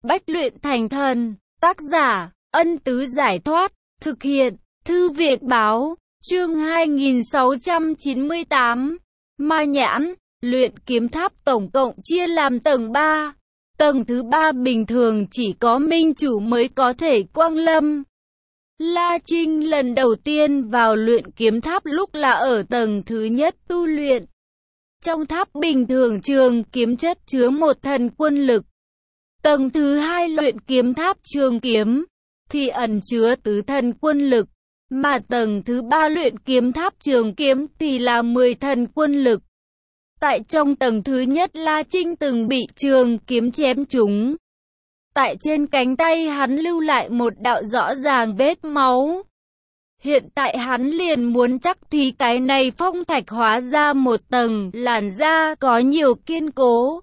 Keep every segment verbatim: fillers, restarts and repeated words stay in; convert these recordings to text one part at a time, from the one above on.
Bách luyện thành thần. Tác giả, Ân Tứ Giải Thoát. Thực hiện, Thư Việt Báo. Chương hai nghìn sáu trăm chín mươi tám. Ma Nhãn. Luyện kiếm tháp tổng cộng chia làm tầng ba. Tầng thứ ba bình thường chỉ có minh chủ mới có thể quang lâm. La Trinh lần đầu tiên vào luyện kiếm tháp lúc là ở tầng thứ nhất tu luyện. Trong tháp bình thường trường kiếm chất chứa một thần quân lực. Tầng thứ hai luyện kiếm tháp trường kiếm thì ẩn chứa tứ thần quân lực. Mà tầng thứ ba luyện kiếm tháp trường kiếm thì là mười thần quân lực. Tại trong tầng thứ nhất La Trinh từng bị trường kiếm chém trúng. Tại trên cánh tay hắn lưu lại một đạo rõ ràng vết máu. Hiện tại hắn liền muốn chắc thì cái này phong thạch hóa ra một tầng làn da có nhiều kiên cố.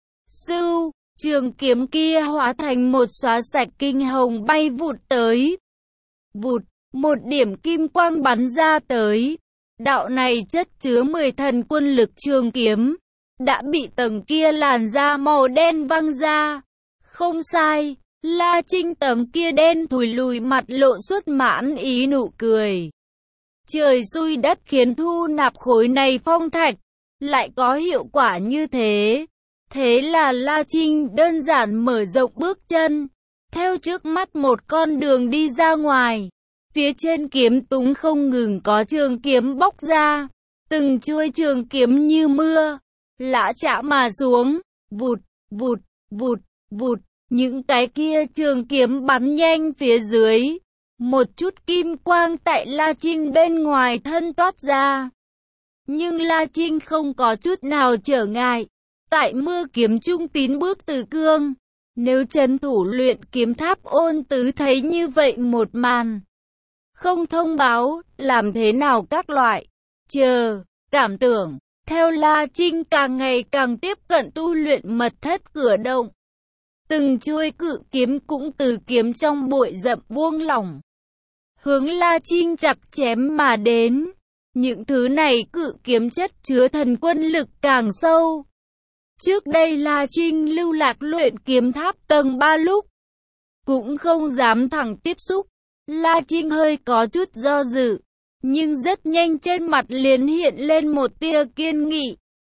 Sưu, trường kiếm kia hóa thành một xóa sạch kinh hồng bay vụt tới. Vụt, một điểm kim quang bắn ra tới. Đạo này chất chứa mười thần quân lực trường kiếm. Đã bị tầng kia làn da màu đen văng ra. Không sai, La Trinh tấm kia đen thùi lùi mặt lộ xuất mãn ý nụ cười. Trời xui đất khiến thu nạp khối này phong thạch, lại có hiệu quả như thế. Thế là La Trinh đơn giản mở rộng bước chân, theo trước mắt một con đường đi ra ngoài. Phía trên kiếm túng không ngừng có trường kiếm bóc ra, từng chuôi trường kiếm như mưa, lã chả mà xuống, vụt, vụt, vụt, vụt. Những cái kia trường kiếm bắn nhanh phía dưới. Một chút kim quang tại La Trinh bên ngoài thân toát ra. Nhưng La Trinh không có chút nào trở ngại. Tại mưa kiếm trung tín bước từ cương. Nếu trấn thủ luyện kiếm tháp Ôn Tứ thấy như vậy một màn, không thông báo, làm thế nào các loại, chờ, cảm tưởng. Theo La Trinh càng ngày càng tiếp cận tu luyện mật thất cửa động. Từng chuôi cự kiếm cũng từ kiếm trong bụi rậm buông lỏng, hướng La Trinh chặt chém mà đến. Những thứ này cự kiếm chất chứa thần quân lực càng sâu. Trước đây La Trinh lưu lạc luyện kiếm tháp tầng ba lúc, cũng không dám thẳng tiếp xúc. La Trinh hơi có chút do dự, nhưng rất nhanh trên mặt liền hiện lên một tia kiên nghị.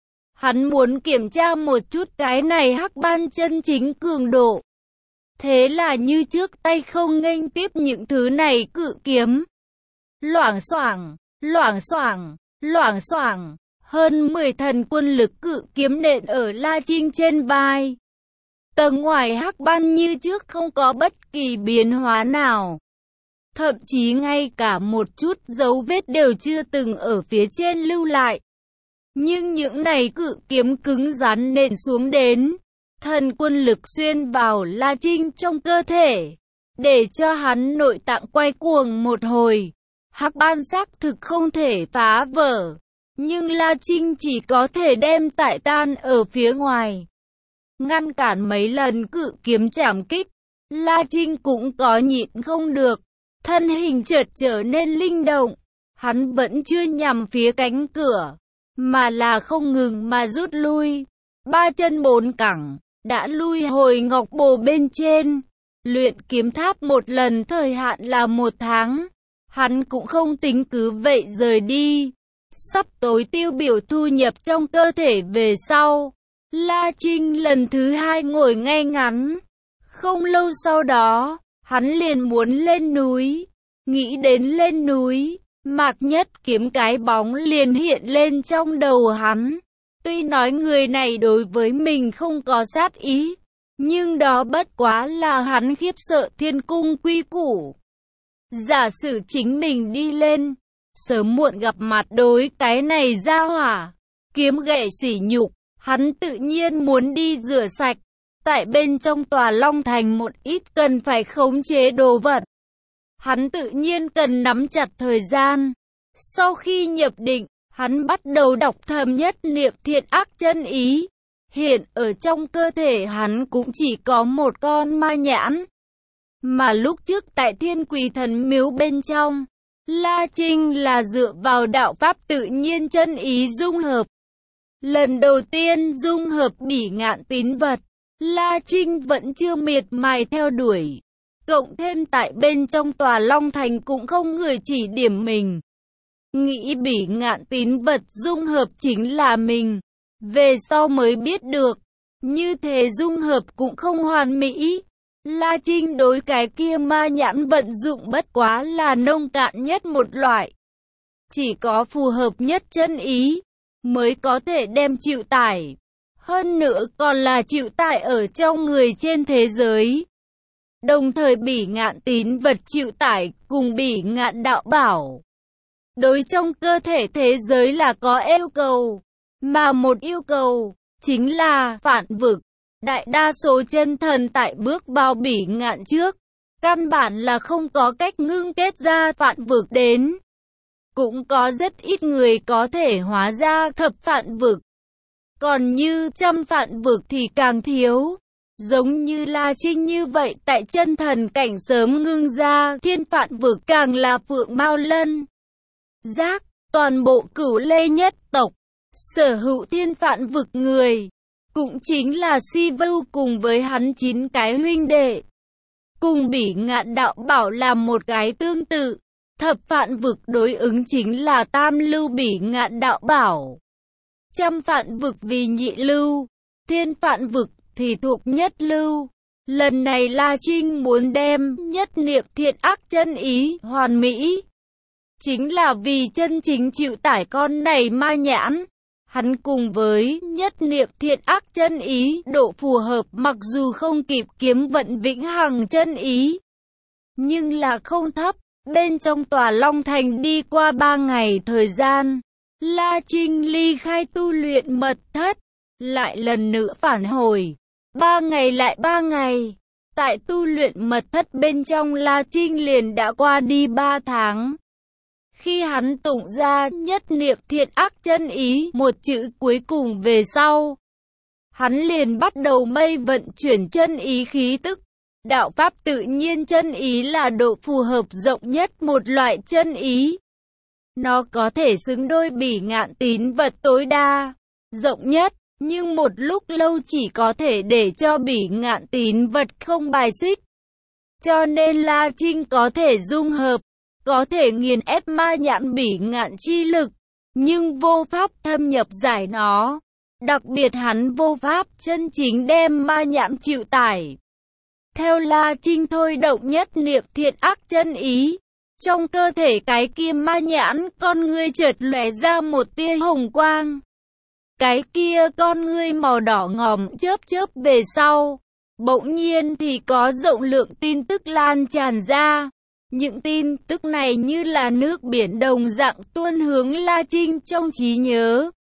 Hắn muốn kiểm tra một chút cái này hắc ban chân chính cường độ. Thế là như trước tay không nghênh tiếp những thứ này cự kiếm. Loảng xoảng, loảng xoảng, loảng xoảng, hơn mười thần quân lực cự kiếm nện ở La Trinh trên vai. Tầng ngoài hắc ban như trước không có bất kỳ biến hóa nào. Thậm chí ngay cả một chút dấu vết đều chưa từng ở phía trên lưu lại. Nhưng những này cự kiếm cứng rắn nện xuống đến, thần quân lực xuyên vào La Trinh trong cơ thể, để cho hắn nội tạng quay cuồng một hồi. Hắc ban xác thực không thể phá vỡ, nhưng La Trinh chỉ có thể đem tại tan ở phía ngoài. Ngăn cản mấy lần cự kiếm chạm kích, La Trinh cũng có nhịn không được, thân hình chợt trở nên linh động. Hắn vẫn chưa nhằm phía cánh cửa, mà là không ngừng mà rút lui. Ba chân bốn cẳng, đã lui hồi ngọc bồ bên trên. Luyện kiếm tháp một lần thời hạn là một tháng. Hắn cũng không tính cứ vậy rời đi. Sắp tối tiêu biểu thu nhập trong cơ thể về sau, La Trinh lần thứ hai ngồi ngay ngắn. Không lâu sau đó, hắn liền muốn lên núi. Nghĩ đến lên núi, Mạc Nhất Kiếm cái bóng liền hiện lên trong đầu hắn. Tuy nói người này đối với mình không có sát ý, nhưng đó bất quá là hắn khiếp sợ thiên cung quy củ. Giả sử chính mình đi lên, sớm muộn gặp mặt đối cái này ra hỏa, kiếm gậy sỉ nhục, hắn tự nhiên muốn đi rửa sạch. Tại bên trong tòa Long Thành một ít cần phải khống chế đồ vật. Hắn tự nhiên cần nắm chặt thời gian. Sau khi nhập định, hắn bắt đầu đọc thầm nhất niệm thiện ác chân ý. Hiện ở trong cơ thể hắn cũng chỉ có một con ma nhãn. Mà lúc trước tại Thiên Quỷ Thần Miếu bên trong, La Trinh là dựa vào đạo pháp tự nhiên chân ý dung hợp. Lần đầu tiên dung hợp bỉ ngạn tín vật, La Trinh vẫn chưa miệt mài theo đuổi. Cộng thêm tại bên trong tòa Long Thành cũng không người chỉ điểm mình. Nghĩ Bỉ Ngạn tín vật dung hợp chính là mình. Về sau mới biết được, như thế dung hợp cũng không hoàn mỹ. La Trinh đối cái kia ma nhãn vận dụng bất quá là nông cạn nhất một loại. Chỉ có phù hợp nhất chân ý, mới có thể đem chịu tải. Hơn nữa còn là chịu tải ở trong người trên thế giới. Đồng thời Bỉ Ngạn tín vật chịu tải cùng Bỉ Ngạn đạo bảo. Đối trong cơ thể thế giới là có yêu cầu. Mà một yêu cầu, chính là phản vực. Đại đa số chân thần tại bước vào Bỉ Ngạn trước, căn bản là không có cách ngưng kết ra phản vực đến. Cũng có rất ít người có thể hóa ra thập phản vực. Còn như trăm phản vực thì càng thiếu. Giống như La Trinh như vậy tại chân thần cảnh sớm ngưng ra thiên phản vực càng là phượng mao lân giác, toàn bộ Cửu Lê nhất tộc, sở hữu thiên phản vực người, cũng chính là Si Vưu cùng với hắn chín cái huynh đệ. Cùng Bỉ Ngạn đạo bảo là một cái tương tự, thập phản vực đối ứng chính là tam lưu Bỉ Ngạn đạo bảo. Trăm phản vực vì nhị lưu, thiên phản vực thì thuộc nhất lưu. Lần này La Trinh muốn đem nhất niệm thiện ác chân ý hoàn mỹ, chính là vì chân chính chịu tải con này ma nhãn. Hắn cùng với nhất niệm thiện ác chân ý độ phù hợp mặc dù không kịp kiếm vận vĩnh hằng chân ý, nhưng là không thấp. Bên trong tòa Long Thành đi qua ba ngày thời gian, La Trinh ly khai tu luyện mật thất, lại lần nữa phản hồi. Ba ngày lại ba ngày, tại tu luyện mật thất bên trong La Trinh liền đã qua đi ba tháng. Khi hắn tụng ra nhất niệm thiện ác chân ý một chữ cuối cùng về sau, hắn liền bắt đầu mây vận chuyển chân ý khí tức. Đạo pháp tự nhiên chân ý là độ phù hợp rộng nhất một loại chân ý. Nó có thể xứng đôi Bỉ Ngạn tín vật tối đa, rộng nhất, nhưng một lúc lâu chỉ có thể để cho Bỉ Ngạn tín vật không bài xích. Cho nên La Trinh có thể dung hợp, có thể nghiền ép ma nhãn Bỉ Ngạn chi lực, nhưng vô pháp thâm nhập giải nó. Đặc biệt hắn vô pháp chân chính đem ma nhãn chịu tải. Theo La Trinh thôi động nhất niệm thiện ác chân ý, trong cơ thể cái kia ma nhãn con ngươi chợt lóe ra một tia hồng quang. Cái kia con ngươi màu đỏ ngòm chớp chớp về sau, bỗng nhiên thì có rộng lượng tin tức lan tràn ra. Những tin tức này như là nước biển đồng dạng tuôn hướng La Trinh trong trí nhớ.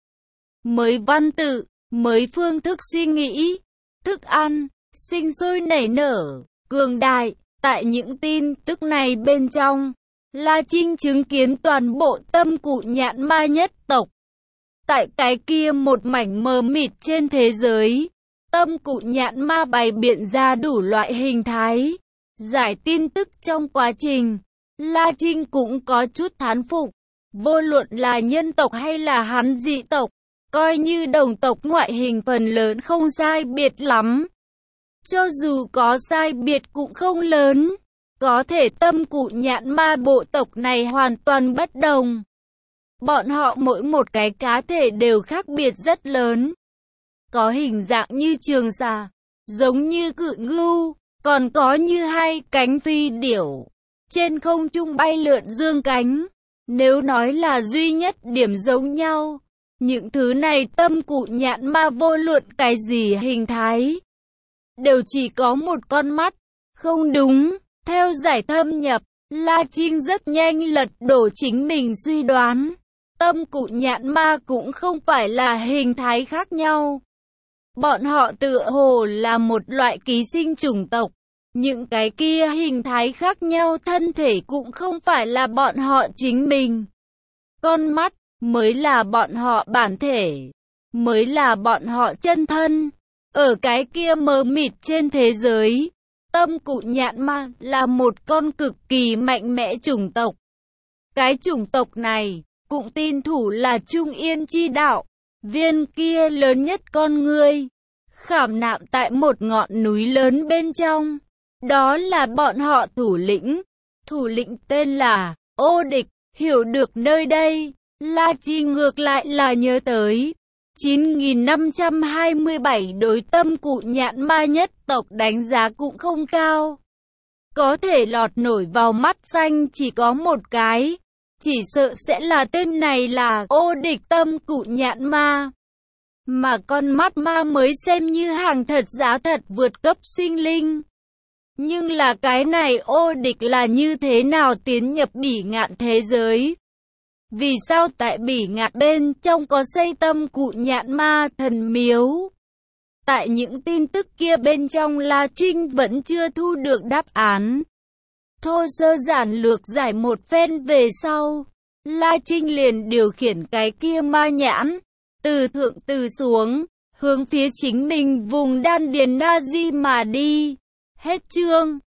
Mới văn tự, mới phương thức suy nghĩ, thức ăn, sinh sôi nảy nở, cường đại. Tại những tin tức này bên trong, La Trinh chứng kiến toàn bộ tâm cụ nhạn ma nhất tộc. Tại cái kia một mảnh mờ mịt trên thế giới, tâm cụ nhạn ma bày biện ra đủ loại hình thái. Giải tin tức trong quá trình, La Trinh cũng có chút thán phục. Vô luận là nhân tộc hay là hắn dị tộc, coi như đồng tộc ngoại hình phần lớn không sai biệt lắm. Cho dù có sai biệt cũng không lớn. Có thể tâm cụ nhạn ma bộ tộc này hoàn toàn bất đồng. Bọn họ mỗi một cái cá thể đều khác biệt rất lớn. Có hình dạng như trường xà, giống như cự ngưu, còn có như hai cánh phi điểu. Trên không trung bay lượn dương cánh. Nếu nói là duy nhất điểm giống nhau, những thứ này tâm cụ nhạn ma vô luận cái gì hình thái, đều chỉ có một con mắt. Không đúng, theo giải thâm nhập, La Trinh rất nhanh lật đổ chính mình suy đoán. Tâm cụ nhạn ma cũng không phải là hình thái khác nhau. Bọn họ tựa hồ là một loại ký sinh chủng tộc. Những cái kia hình thái khác nhau thân thể cũng không phải là bọn họ chính mình. Con mắt mới là bọn họ bản thể, mới là bọn họ chân thân. Ở cái kia mờ mịt trên thế giới, tâm cụ nhạn ma là một con cực kỳ mạnh mẽ chủng tộc. Cái chủng tộc này cũng tin thủ là Trung Yên chi đạo, viên kia lớn nhất con ngươi. khảm nạm tại một ngọn núi lớn bên trong. Đó là bọn họ thủ lĩnh. Thủ lĩnh tên là Ô Địch. Hiểu được nơi đây, La Chi ngược lại là nhớ tới chín nghìn năm trăm hai mươi bảy đối tâm cụ nhạn ma nhất tộc đánh giá cũng không cao. Có thể lọt nổi vào mắt xanh chỉ có một cái. Chỉ sợ sẽ là tên này là Ô Địch tâm cụ nhạn ma. Mà con mắt ma mới xem như hàng thật giá thật vượt cấp sinh linh. Nhưng là cái này Ô Địch là như thế nào tiến nhập Bỉ Ngạn thế giới? Vì sao tại Bỉ Ngạn bên trong có xây tâm cụ nhạn ma thần miếu? Tại những tin tức kia bên trong La Trinh vẫn chưa thu được đáp án. Thô sơ giản lược giải một phen về sau, La Trinh liền điều khiển cái kia ma nhãn, từ thượng từ xuống, hướng phía chính mình vùng đan điền Na Di mà đi. Hết chương.